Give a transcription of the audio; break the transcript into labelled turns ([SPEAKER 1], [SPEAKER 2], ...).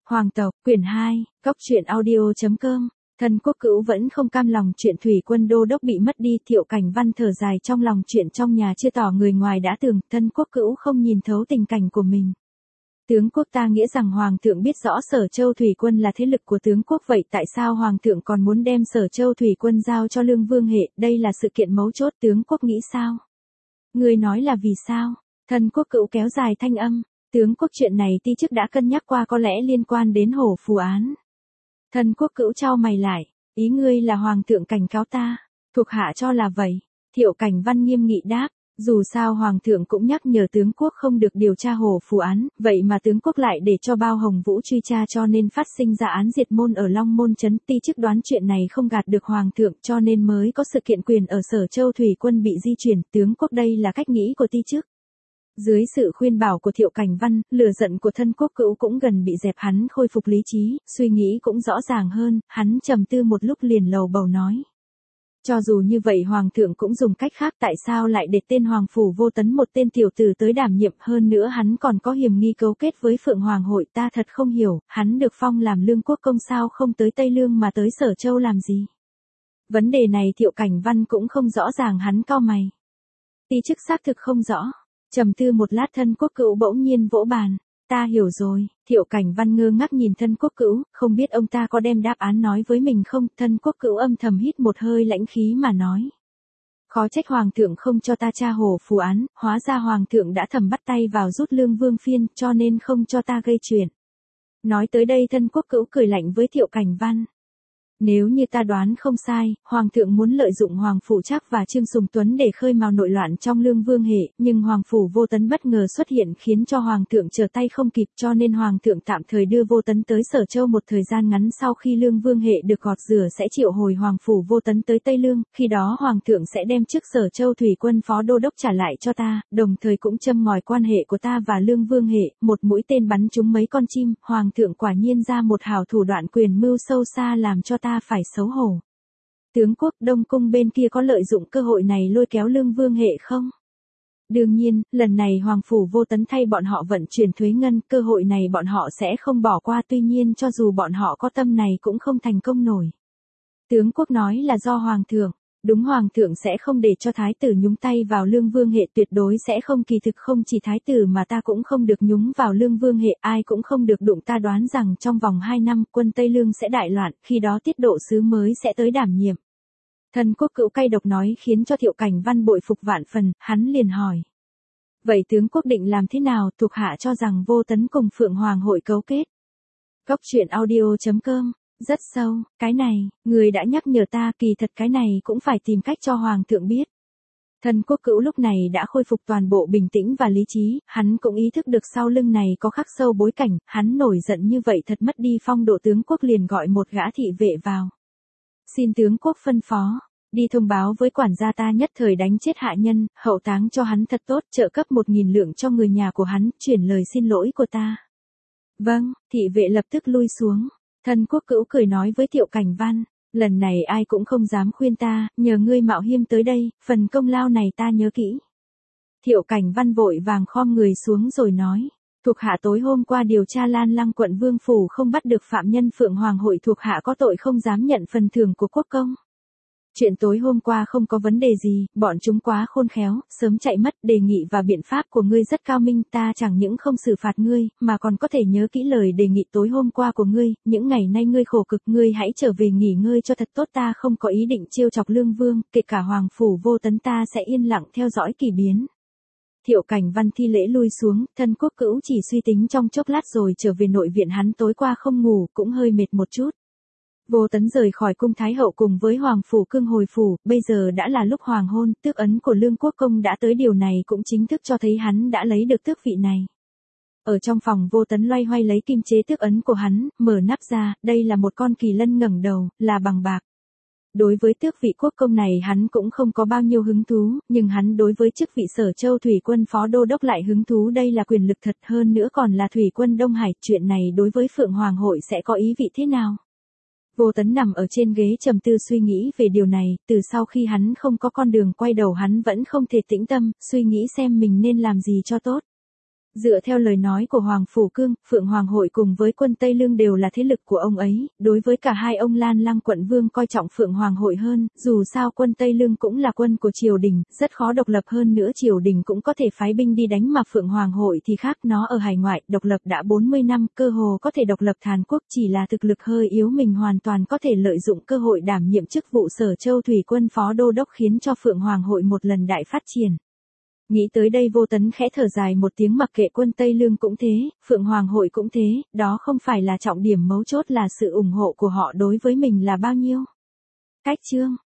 [SPEAKER 1] Hoàng tộc, quyển 2, Cóc truyện audio.com. Thân Quốc Cữu vẫn không cam lòng chuyện thủy quân đô đốc bị mất đi, Thiệu Cảnh Văn thở dài trong lòng, chuyện trong nhà chưa tỏ người ngoài đã tường, Thân Quốc Cữu không nhìn thấu tình cảnh của mình. Tướng quốc ta nghĩa rằng Hoàng thượng biết rõ Sở Châu thủy quân là thế lực của tướng quốc, vậy tại sao Hoàng thượng còn muốn đem Sở Châu thủy quân giao cho Lương Vương hệ, đây là sự kiện mấu chốt, tướng quốc nghĩ sao? Ngươi nói là vì sao? Thân Quốc Cữu kéo dài thanh âm. Tướng quốc, chuyện này ti chức đã cân nhắc qua, có lẽ liên quan đến Hổ Phù án. Thân Quốc Cữu chau mày lại, ý ngươi là Hoàng thượng cảnh cáo ta, thuộc hạ cho là vậy. Thiệu Cảnh Văn nghiêm nghị đáp, dù sao Hoàng thượng cũng nhắc nhở tướng quốc không được điều tra Hổ Phù án, vậy mà tướng quốc lại để cho Bao Hồng Vũ truy tra, cho nên phát sinh ra án diệt môn ở Long Môn Trấn. Ti chức đoán chuyện này không gạt được Hoàng thượng, cho nên mới có sự kiện quyền ở Sở Châu thủy quân bị di chuyển. Tướng quốc, đây là cách nghĩ của ti chức. Dưới sự khuyên bảo của Thiệu Cảnh Văn, lửa giận của Thân Quốc Cữu cũng gần bị dẹp, hắn khôi phục lý trí, suy nghĩ cũng rõ ràng hơn, hắn trầm tư một lúc liền lầu bầu nói. Cho dù như vậy Hoàng thượng cũng dùng cách khác, tại sao lại để tên Hoàng Phủ Vô Tấn, một tên tiểu tử tới đảm nhiệm, hơn nữa hắn còn có hiểm nghi cấu kết với Phượng Hoàng hội, ta thật không hiểu, hắn được phong làm lương quốc công sao không tới Tây Lương mà tới Sở Châu làm gì? Vấn đề này Thiệu Cảnh Văn cũng không rõ ràng, hắn cau mày. Ti chức xác thực không rõ. Trầm tư một lát, Thân Quốc Cữu bỗng nhiên vỗ bàn. Ta hiểu rồi. Thiệu Cảnh Văn ngơ ngác nhìn Thân Quốc Cữu, không biết ông ta có đem đáp án nói với mình không. Thân Quốc Cữu âm thầm hít một hơi lãnh khí mà nói. Khó trách Hoàng thượng không cho ta tra Hổ Phù án, hóa ra Hoàng thượng đã thầm bắt tay vào rút Lương Vương phiên, cho nên không cho ta gây chuyện. Nói tới đây Thân Quốc Cữu cười lạnh với Thiệu Cảnh Văn. Nếu như ta đoán không sai, Hoàng thượng muốn lợi dụng Hoàng Phủ Trác và Trương Sùng Tuấn để khơi mào nội loạn trong Lương Vương hệ, nhưng Hoàng Phủ Vô Tấn bất ngờ xuất hiện khiến cho Hoàng thượng trở tay không kịp, cho nên Hoàng thượng tạm thời đưa Vô Tấn tới Sở Châu, một thời gian ngắn sau khi Lương Vương hệ được gọt rửa sẽ triệu hồi Hoàng Phủ Vô Tấn tới Tây Lương, khi đó Hoàng thượng sẽ đem chức Sở Châu thủy quân phó đô đốc trả lại cho ta, đồng thời cũng châm ngòi quan hệ của ta và Lương Vương hệ, một mũi tên bắn trúng mấy con chim. Hoàng thượng quả nhiên ra một hào thủ đoạn, quyền mưu sâu xa, làm cho ta phải xấu hổ. Tướng quốc, Đông cung bên kia có lợi dụng cơ hội này lôi kéo Lương Vương hệ không? Đương nhiên, lần này Hoàng Phủ Vô Tấn thay bọn họ vận chuyển thuế ngân, cơ hội này bọn họ sẽ không bỏ qua, tuy nhiên cho dù bọn họ có tâm này cũng không thành công nổi. Tướng quốc nói là do Hoàng thượng. Đúng, Hoàng thượng sẽ không để cho thái tử nhúng tay vào Lương Vương hệ, tuyệt đối sẽ không. Kỳ thực không chỉ thái tử mà ta cũng không được nhúng vào Lương Vương hệ, ai cũng không được đụng. Ta đoán rằng trong vòng 2 năm quân Tây Lương sẽ đại loạn, khi đó Tiết Độ sứ mới sẽ tới đảm nhiệm. Thân Quốc Cữu cay độc nói khiến cho Thiệu Cảnh Văn bội phục vạn phần, hắn liền hỏi. Vậy tướng quốc định làm thế nào? Thuộc hạ cho rằng Vô Tấn cùng Phượng Hoàng hội cấu kết. Cóc truyện audio.com. Rất sâu, cái này, người đã nhắc nhở ta, kỳ thật cái này cũng phải tìm cách cho Hoàng thượng biết. Thân Quốc Cữu lúc này đã khôi phục toàn bộ bình tĩnh và lý trí, hắn cũng ý thức được sau lưng này có khắc sâu bối cảnh, hắn nổi giận như vậy thật mất đi phong độ. Tướng quốc liền gọi một gã thị vệ vào. Xin tướng quốc phân phó, đi thông báo với quản gia ta nhất thời đánh chết hạ nhân, hậu táng cho hắn thật tốt, trợ cấp 1.000 lượng cho người nhà của hắn, chuyển lời xin lỗi của ta. Vâng, thị vệ lập tức lui xuống. Thân Quốc Cữu cười nói với Thiệu Cảnh Văn, lần này ai cũng không dám khuyên ta, nhờ ngươi mạo hiểm tới đây, phần công lao này ta nhớ kỹ. Thiệu Cảnh Văn vội vàng khom người xuống rồi nói, thuộc hạ tối hôm qua điều tra Lan Lăng quận Vương Phủ không bắt được phạm nhân Phượng Hoàng hội, thuộc hạ có tội không dám nhận phần thưởng của quốc công. Chuyện tối hôm qua không có vấn đề gì, bọn chúng quá khôn khéo, sớm chạy mất. Đề nghị và biện pháp của ngươi rất cao minh, ta chẳng những không xử phạt ngươi, mà còn có thể nhớ kỹ lời đề nghị tối hôm qua của ngươi. Những ngày nay ngươi khổ cực, ngươi hãy trở về nghỉ ngơi cho thật tốt, ta không có ý định trêu chọc Lương Vương, kể cả Hoàng Phủ Vô Tấn ta sẽ yên lặng theo dõi kỳ biến. Thiệu Cảnh Văn thi lễ lui xuống, Thân Quốc Cữu chỉ suy tính trong chốc lát rồi trở về nội viện, hắn tối qua không ngủ, cũng hơi mệt một chút. Vô Tấn rời khỏi cung Thái hậu cùng với Hoàng Phủ Cương hồi phủ, bây giờ đã là lúc hoàng hôn, tước ấn của Lương Quốc công đã tới, điều này cũng chính thức cho thấy hắn đã lấy được tước vị này. Ở trong phòng Vô Tấn loay hoay lấy kim chế tước ấn của hắn, mở nắp ra, đây là một con kỳ lân ngẩng đầu, là bằng bạc. Đối với tước vị quốc công này hắn cũng không có bao nhiêu hứng thú, nhưng hắn đối với chức vị Sở Châu thủy quân phó đô đốc lại hứng thú, đây là quyền lực thật, hơn nữa còn là thủy quân Đông Hải, chuyện này đối với Phượng Hoàng hội sẽ có ý vị thế nào? Vô Tấn nằm ở trên ghế trầm tư suy nghĩ về điều này, từ sau khi hắn không có con đường quay đầu hắn vẫn không thể tĩnh tâm, suy nghĩ xem mình nên làm gì cho tốt. Dựa theo lời nói của Hoàng Phủ Cương, Phượng Hoàng hội cùng với quân Tây Lương đều là thế lực của ông ấy, đối với cả hai ông Lan Lăng quận vương coi trọng Phượng Hoàng hội hơn, dù sao quân Tây Lương cũng là quân của triều đình, rất khó độc lập hơn nữa triều đình cũng có thể phái binh đi đánh mà Phượng Hoàng hội thì khác, nó ở hải ngoại, độc lập đã 40 năm, cơ hồ có thể độc lập Hàn Quốc, chỉ là thực lực hơi yếu, mình hoàn toàn có thể lợi dụng cơ hội đảm nhiệm chức vụ Sở Châu Thủy quân phó đô đốc khiến cho Phượng Hoàng hội một lần đại phát triển. Nghĩ tới đây Vô Tấn khẽ thở dài một tiếng, mặc kệ quân Tây Lương cũng thế, Phượng Hoàng hội cũng thế, đó không phải là trọng điểm, mấu chốt là sự ủng hộ của họ đối với mình là bao nhiêu. Cách chương